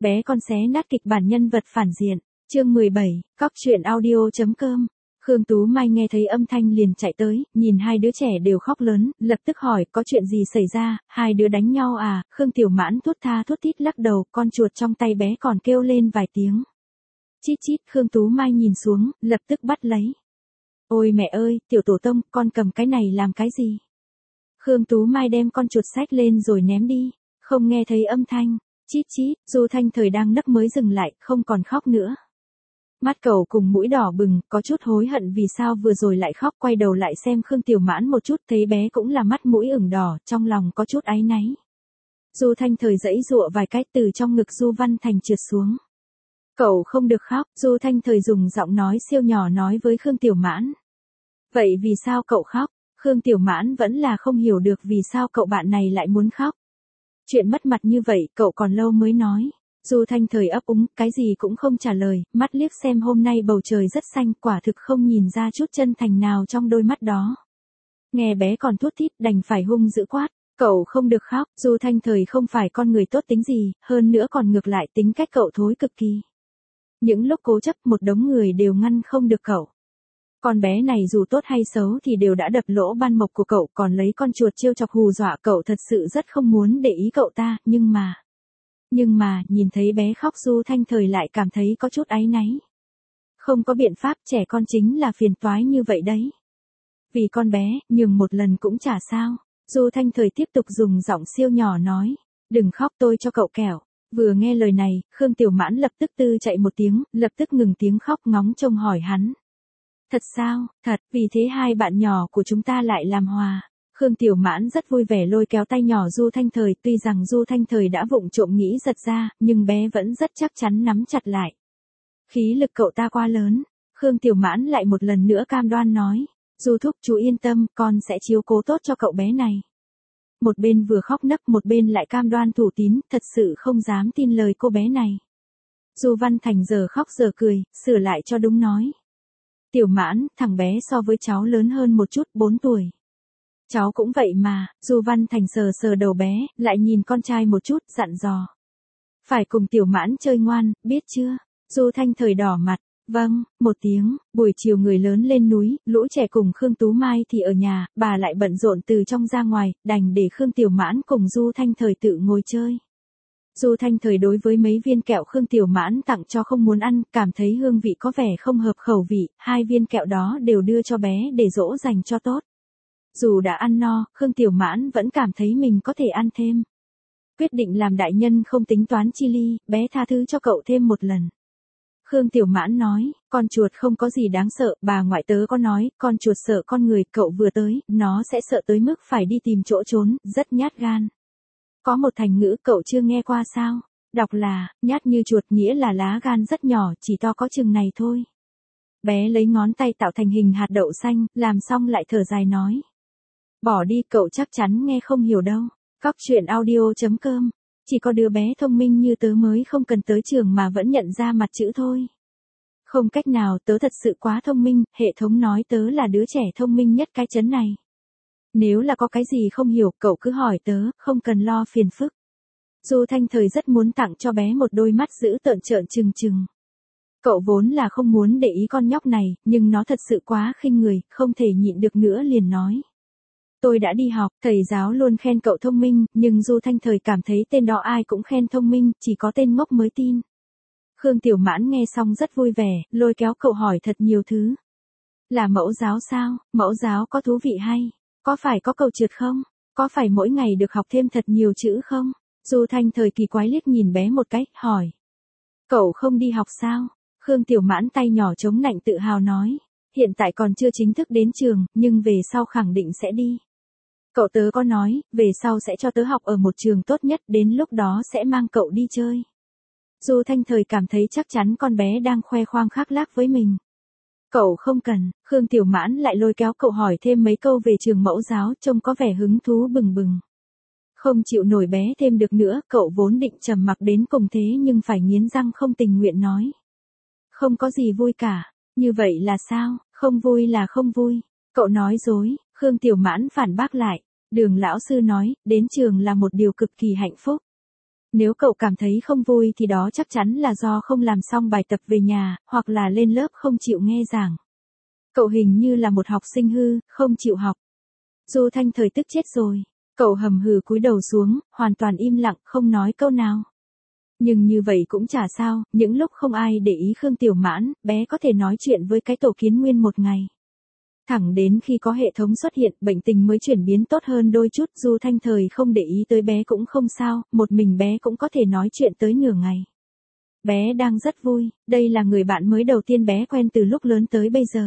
Bé con xé nát kịch bản nhân vật phản diện. Chương 17, cóc truyện audio.com. Khương Tú Mai nghe thấy âm thanh liền chạy tới, nhìn hai đứa trẻ đều khóc lớn, lập tức hỏi có chuyện gì xảy ra, hai đứa đánh nhau à? Khương Tiểu Mãn thút tha thút thít lắc đầu, con chuột trong tay bé còn kêu lên vài tiếng. Chít chít, Khương Tú Mai nhìn xuống, lập tức bắt lấy. Ôi mẹ ơi, Tiểu Tổ Tông, con cầm cái này làm cái gì? Khương Tú Mai đem con chuột xách lên rồi ném đi, không nghe thấy âm thanh. Chít chít, Du Thanh Thời đang nấc mới dừng lại, không còn khóc nữa. Mắt cậu cùng mũi đỏ bừng, có chút hối hận vì sao vừa rồi lại khóc, quay đầu lại xem Khương Tiểu Mãn một chút, thấy bé cũng là mắt mũi ửng đỏ, trong lòng có chút áy náy. Du Thanh Thời giãy giụa vài cái từ trong ngực Du Văn Thành trượt xuống. Cậu không được khóc, Du Thanh Thời dùng giọng nói siêu nhỏ nói với Khương Tiểu Mãn. Vậy vì sao cậu khóc? Khương Tiểu Mãn vẫn là không hiểu được vì sao cậu bạn này lại muốn khóc. Chuyện mất mặt như vậy cậu còn lâu mới nói. Du Thanh Thời ấp úng, cái gì cũng không trả lời, mắt liếc xem hôm nay bầu trời rất xanh, quả thực không nhìn ra chút chân thành nào trong đôi mắt đó. Nghe bé còn thút thít đành phải hung dữ quát, cậu không được khóc, Du Thanh Thời không phải con người tốt tính gì, hơn nữa còn ngược lại tính cách cậu thối cực kỳ. Những lúc cố chấp một đống người đều ngăn không được cậu. Con bé này dù tốt hay xấu thì đều đã đập lỗ ban mộc của cậu, còn lấy con chuột trêu chọc hù dọa cậu, thật sự rất không muốn để ý cậu ta, nhưng mà, nhìn thấy bé khóc Du Thanh Thời lại cảm thấy có chút áy náy. Không có biện pháp, trẻ con chính là phiền toái như vậy đấy. Vì con bé, nhường một lần cũng chả sao. Du Thanh Thời tiếp tục dùng giọng siêu nhỏ nói, đừng khóc tôi cho cậu kẹo. Vừa nghe lời này, Khương Tiểu Mãn lập tức tư chạy một tiếng, lập tức ngừng tiếng khóc ngóng trông hỏi hắn. Thật sao, thật, vì thế hai bạn nhỏ của chúng ta lại làm hòa. Khương Tiểu Mãn rất vui vẻ lôi kéo tay nhỏ Du Thanh Thời, tuy rằng Du Thanh Thời đã vụng trộm nghĩ giật ra, nhưng bé vẫn rất chắc chắn nắm chặt lại. Khí lực cậu ta quá lớn, Khương Tiểu Mãn lại một lần nữa cam đoan nói, Du thúc chú yên tâm, con sẽ chiếu cố tốt cho cậu bé này. Một bên vừa khóc nấc một bên lại cam đoan thủ tín, thật sự không dám tin lời cô bé này. Du Văn Thành giờ khóc giờ cười, sửa lại cho đúng nói. Tiểu Mãn, thằng bé so với cháu lớn hơn một chút, 4 tuổi. Cháu cũng vậy mà, Du Văn Thành sờ sờ đầu bé, lại nhìn con trai một chút, dặn dò. Phải cùng Tiểu Mãn chơi ngoan, biết chưa? Du Thanh Thời đỏ mặt, vâng, một tiếng, buổi chiều người lớn lên núi, lũ trẻ cùng Khương Tú Mai thì ở nhà, bà lại bận rộn từ trong ra ngoài, đành để Khương Tiểu Mãn cùng Du Thanh Thời tự ngồi chơi. Du Thanh Thời đối với mấy viên kẹo Khương Tiểu Mãn tặng cho không muốn ăn, cảm thấy hương vị có vẻ không hợp khẩu vị, hai viên kẹo đó đều đưa cho bé để dỗ dành cho tốt. Dù đã ăn no, Khương Tiểu Mãn vẫn cảm thấy mình có thể ăn thêm. Quyết định làm đại nhân không tính toán chi ly, bé tha thứ cho cậu thêm một lần. Khương Tiểu Mãn nói, con chuột không có gì đáng sợ, bà ngoại tớ có nói, con chuột sợ con người, cậu vừa tới, nó sẽ sợ tới mức phải đi tìm chỗ trốn, rất nhát gan. Có một thành ngữ cậu chưa nghe qua sao? Đọc là, nhát như chuột nghĩa là lá gan rất nhỏ, chỉ to có chừng này thôi. Bé lấy ngón tay tạo thành hình hạt đậu xanh, làm xong lại thở dài nói. Bỏ đi, cậu chắc chắn nghe không hiểu đâu. Cóc truyện audio.com. Chỉ có đứa bé thông minh như tớ mới không cần tới trường mà vẫn nhận ra mặt chữ thôi. Không cách nào, tớ thật sự quá thông minh, hệ thống nói tớ là đứa trẻ thông minh nhất cái trấn này. Nếu là có cái gì không hiểu, cậu cứ hỏi tớ, không cần lo phiền phức. Du Thanh Thời rất muốn tặng cho bé một đôi mắt dữ tợn trợn trừng trừng. Cậu vốn là không muốn để ý con nhóc này, nhưng nó thật sự quá khinh người, không thể nhịn được nữa liền nói. Tôi đã đi học, thầy giáo luôn khen cậu thông minh, nhưng Du Thanh Thời cảm thấy tên đó ai cũng khen thông minh, chỉ có tên ngốc mới tin. Khương Tiểu Mãn nghe xong rất vui vẻ, lôi kéo cậu hỏi thật nhiều thứ. Là mẫu giáo sao? Mẫu giáo có thú vị hay? Có phải có cầu trượt không? Có phải mỗi ngày được học thêm thật nhiều chữ không? Du Thanh Thời kỳ quái liếc nhìn bé một cái, hỏi. Cậu không đi học sao? Khương Tiểu Mãn tay nhỏ chống nạnh tự hào nói. Hiện tại còn chưa chính thức đến trường, nhưng về sau khẳng định sẽ đi. Cậu tớ có nói, về sau sẽ cho tớ học ở một trường tốt nhất, đến lúc đó sẽ mang cậu đi chơi. Du Thanh Thời cảm thấy chắc chắn con bé đang khoe khoang khoác lác với mình. Cậu không cần, Khương Tiểu Mãn lại lôi kéo cậu hỏi thêm mấy câu về trường mẫu giáo, trông có vẻ hứng thú bừng bừng. Không chịu nổi bé thêm được nữa, cậu vốn định trầm mặc đến cùng thế nhưng phải nghiến răng không tình nguyện nói. Không có gì vui cả, như vậy là sao, không vui là không vui. Cậu nói dối, Khương Tiểu Mãn phản bác lại. Đường lão sư nói, đến trường là một điều cực kỳ hạnh phúc. Nếu cậu cảm thấy không vui thì đó chắc chắn là do không làm xong bài tập về nhà, hoặc là lên lớp không chịu nghe giảng. Cậu hình như là một học sinh hư, không chịu học. Du Thanh Thời tức chết rồi. Cậu hầm hừ cúi đầu xuống, hoàn toàn im lặng, không nói câu nào. Nhưng như vậy cũng chả sao, những lúc không ai để ý Khương Tiểu Mãn, bé có thể nói chuyện với cái tổ kiến nguyên một ngày. Thẳng đến khi có hệ thống xuất hiện, bệnh tình mới chuyển biến tốt hơn đôi chút, Du Thanh Thời không để ý tới bé cũng không sao, một mình bé cũng có thể nói chuyện tới nửa ngày. Bé đang rất vui, đây là người bạn mới đầu tiên bé quen từ lúc lớn tới bây giờ.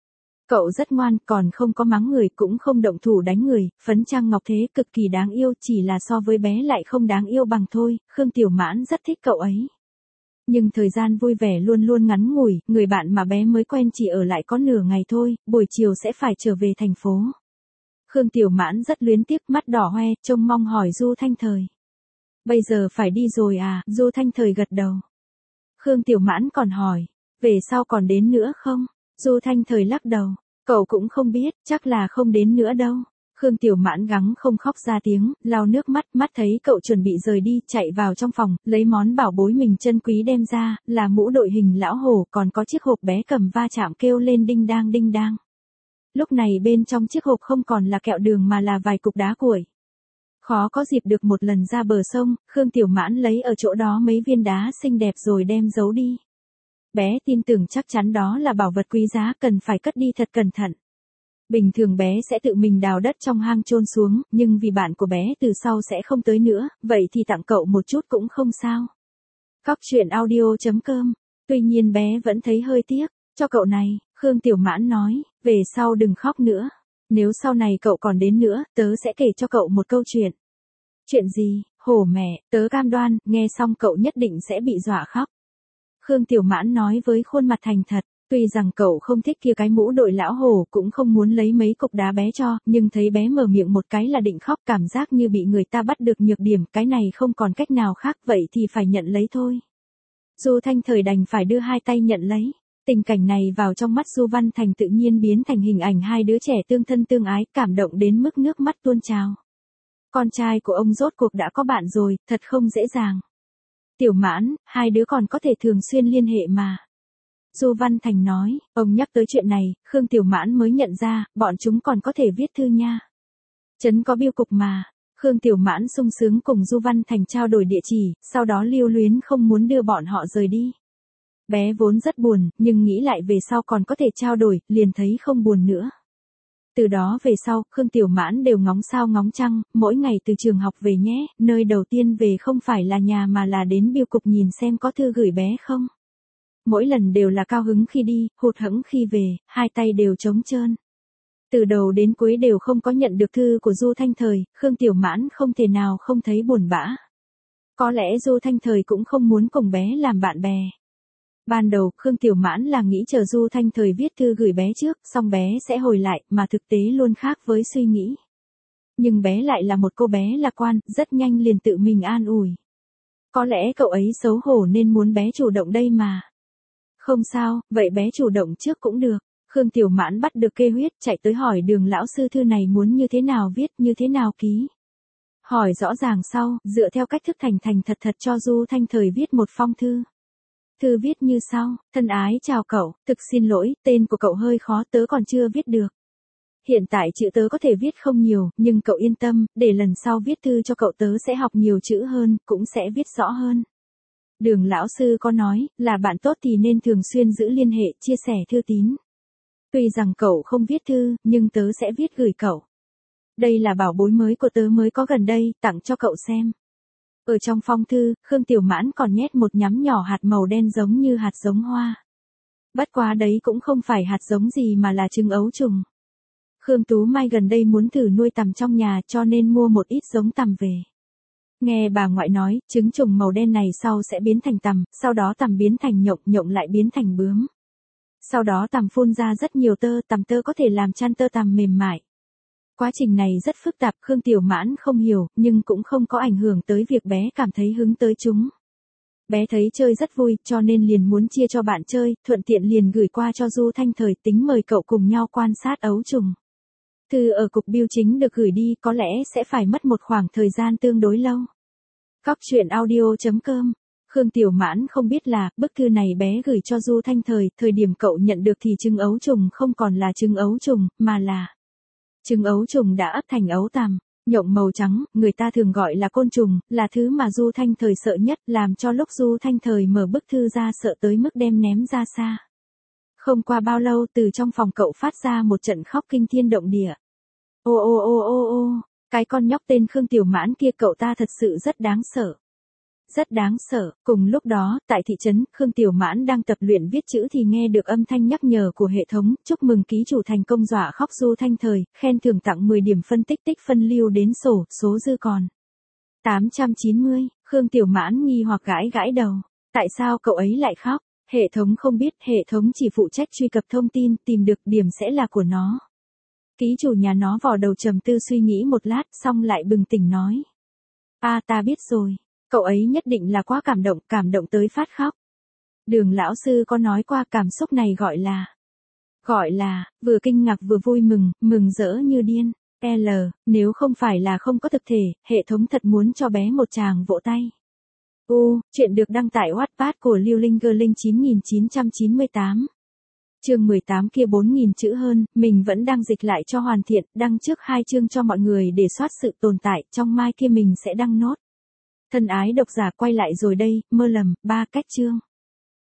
Cậu rất ngoan, còn không có mắng người, cũng không động thủ đánh người, phấn trang ngọc thế cực kỳ đáng yêu, chỉ là so với bé lại không đáng yêu bằng thôi, Khương Tiểu Mãn rất thích cậu ấy. Nhưng thời gian vui vẻ luôn luôn ngắn ngủi, người bạn mà bé mới quen chỉ ở lại có nửa ngày thôi, buổi chiều sẽ phải trở về thành phố. Khương Tiểu Mãn rất luyến tiếc, mắt đỏ hoe, trông mong hỏi Du Thanh Thời. Bây giờ phải đi rồi à? Du Thanh Thời gật đầu. Khương Tiểu Mãn còn hỏi, về sau còn đến nữa không? Du Thanh Thời lắc đầu, cậu cũng không biết, chắc là không đến nữa đâu. Khương Tiểu Mãn gắng không khóc ra tiếng, lau nước mắt, mắt thấy cậu chuẩn bị rời đi, chạy vào trong phòng, lấy món bảo bối mình trân quý đem ra, là mũ đội hình lão hổ, còn có chiếc hộp bé cầm va chạm kêu lên đinh đang đinh đang. Lúc này bên trong chiếc hộp không còn là kẹo đường mà là vài cục đá cuội. Khó có dịp được một lần ra bờ sông, Khương Tiểu Mãn lấy ở chỗ đó mấy viên đá xinh đẹp rồi đem giấu đi. Bé tin tưởng chắc chắn đó là bảo vật quý giá, cần phải cất đi thật cẩn thận. Bình thường bé sẽ tự mình đào đất trong hang chôn xuống, nhưng vì bạn của bé từ sau sẽ không tới nữa, vậy thì tặng cậu một chút cũng không sao. Cóc truyện audio.com. Tuy nhiên bé vẫn thấy hơi tiếc, cho cậu này, Khương Tiểu Mãn nói, về sau đừng khóc nữa. Nếu sau này cậu còn đến nữa, tớ sẽ kể cho cậu một câu chuyện. Chuyện gì? Hổ mẹ, tớ cam đoan, nghe xong cậu nhất định sẽ bị dọa khóc. Khương Tiểu Mãn nói với khuôn mặt thành thật, tuy rằng cậu không thích kia cái mũ đội lão hổ, cũng không muốn lấy mấy cục đá bé cho, nhưng thấy bé mở miệng một cái là định khóc, cảm giác như bị người ta bắt được nhược điểm, cái này không còn cách nào khác, vậy thì phải nhận lấy thôi. Du Thanh Thời đành phải đưa hai tay nhận lấy. Tình cảnh này vào trong mắt Du Văn Thành tự nhiên biến thành hình ảnh hai đứa trẻ tương thân tương ái, cảm động đến mức nước mắt tuôn trào. Con trai của ông rốt cuộc đã có bạn rồi, thật không dễ dàng. Tiểu Mãn, hai đứa còn có thể thường xuyên liên hệ mà. Du Văn Thành nói, ông nhắc tới chuyện này, Khương Tiểu Mãn mới nhận ra, bọn chúng còn có thể viết thư nha. Trấn có bưu cục mà. Khương Tiểu Mãn sung sướng cùng Du Văn Thành trao đổi địa chỉ, sau đó lưu luyến không muốn đưa bọn họ rời đi. Bé vốn rất buồn, nhưng nghĩ lại về sau còn có thể trao đổi, liền thấy không buồn nữa. Từ đó về sau, Khương Tiểu Mãn đều ngóng sao ngóng trăng, mỗi ngày từ trường học về nhé, nơi đầu tiên về không phải là nhà mà là đến bưu cục nhìn xem có thư gửi bé không. Mỗi lần đều là cao hứng khi đi, hụt hẫng khi về, hai tay đều trống trơn. Từ đầu đến cuối đều không có nhận được thư của Du Thanh Thời, Khương Tiểu Mãn không thể nào không thấy buồn bã. Có lẽ Du Thanh Thời cũng không muốn cùng bé làm bạn bè. Ban đầu, Khương Tiểu Mãn là nghĩ chờ Du Thanh Thời viết thư gửi bé trước, xong bé sẽ hồi lại, mà thực tế luôn khác với suy nghĩ. Nhưng bé lại là một cô bé lạc quan, rất nhanh liền tự mình an ủi. Có lẽ cậu ấy xấu hổ nên muốn bé chủ động đây mà. Không sao, vậy bé chủ động trước cũng được. Khương Tiểu Mãn bắt được kê huyết, chạy tới hỏi Đường lão sư thư này muốn như thế nào viết, như thế nào ký. Hỏi rõ ràng sau, dựa theo cách thức thành thành thật thật cho Du Thanh Thời viết một phong thư. Thư viết như sau, thân ái chào cậu, thực xin lỗi, tên của cậu hơi khó, tớ còn chưa viết được. Hiện tại chữ tớ có thể viết không nhiều, nhưng cậu yên tâm, để lần sau viết thư cho cậu tớ sẽ học nhiều chữ hơn, cũng sẽ viết rõ hơn. Đường lão sư có nói, là bạn tốt thì nên thường xuyên giữ liên hệ, chia sẻ thư tín. Tuy rằng cậu không viết thư, nhưng tớ sẽ viết gửi cậu. Đây là bảo bối mới của tớ mới có gần đây, tặng cho cậu xem. Ở trong phong thư, Khương Tiểu Mãn còn nhét một nhắm nhỏ hạt màu đen giống như hạt giống hoa. Bất quá đấy cũng không phải hạt giống gì mà là trứng ấu trùng. Khương Tú Mai gần đây muốn thử nuôi tằm trong nhà cho nên mua một ít giống tằm về. Nghe bà ngoại nói, trứng trùng màu đen này sau sẽ biến thành tằm, sau đó tằm biến thành nhộng, nhộng lại biến thành bướm. Sau đó tằm phun ra rất nhiều tơ, tằm tơ có thể làm chăn tơ tằm mềm mại. Quá trình này rất phức tạp, Khương Tiểu Mãn không hiểu, nhưng cũng không có ảnh hưởng tới việc bé cảm thấy hứng tới chúng. Bé thấy chơi rất vui, cho nên liền muốn chia cho bạn chơi, thuận tiện liền gửi qua cho Du Thanh Thời, tính mời cậu cùng nhau quan sát ấu trùng. Thư ở cục bưu chính được gửi đi, có lẽ sẽ phải mất một khoảng thời gian tương đối lâu. Cóc truyện audio.com. Khương Tiểu Mãn không biết là, bức thư này bé gửi cho Du Thanh thời điểm cậu nhận được thì trứng ấu trùng không còn là trứng ấu trùng, mà là trứng ấu trùng đã ấp thành ấu tằm, nhộng màu trắng, người ta thường gọi là côn trùng, là thứ mà Du Thanh Thời sợ nhất, làm cho lúc Du Thanh Thời mở bức thư ra sợ tới mức đem ném ra xa. Không qua bao lâu từ trong phòng cậu phát ra một trận khóc kinh thiên động địa. Ô ô ô ô ô, cái con nhóc tên Khương Tiểu Mãn kia cậu ta thật sự rất đáng sợ. Rất đáng sợ. Cùng lúc đó, tại thị trấn, Khương Tiểu Mãn đang tập luyện viết chữ thì nghe được âm thanh nhắc nhở của hệ thống, chúc mừng ký chủ thành công dọa khóc Du Thanh Thời, khen thưởng tặng 10 điểm phân tích phân lưu đến sổ, số dư còn 890, Khương Tiểu Mãn nghi hoặc gãi gãi đầu. Tại sao cậu ấy lại khóc? Hệ thống không biết, hệ thống chỉ phụ trách truy cập thông tin, tìm được điểm sẽ là của nó. Ký chủ nhà nó vò đầu trầm tư suy nghĩ một lát, xong lại bừng tỉnh nói. Ta biết rồi. Cậu ấy nhất định là quá cảm động tới phát khóc. Đường lão sư có nói qua cảm xúc này gọi là, vừa kinh ngạc vừa vui mừng rỡ như điên. Nếu không phải là không có thực thể, hệ thống thật muốn cho bé một tràng vỗ tay. Chuyện được đăng tải Wattpad của Lưu Linh Girling 9998. Chương 18 kia 4.000 chữ hơn, mình vẫn đang dịch lại cho hoàn thiện, đăng trước 2 chương cho mọi người để soát sự tồn tại, trong mai kia mình sẽ đăng nốt. Thân ái độc giả quay lại rồi đây, mơ lầm, 3 cách chương.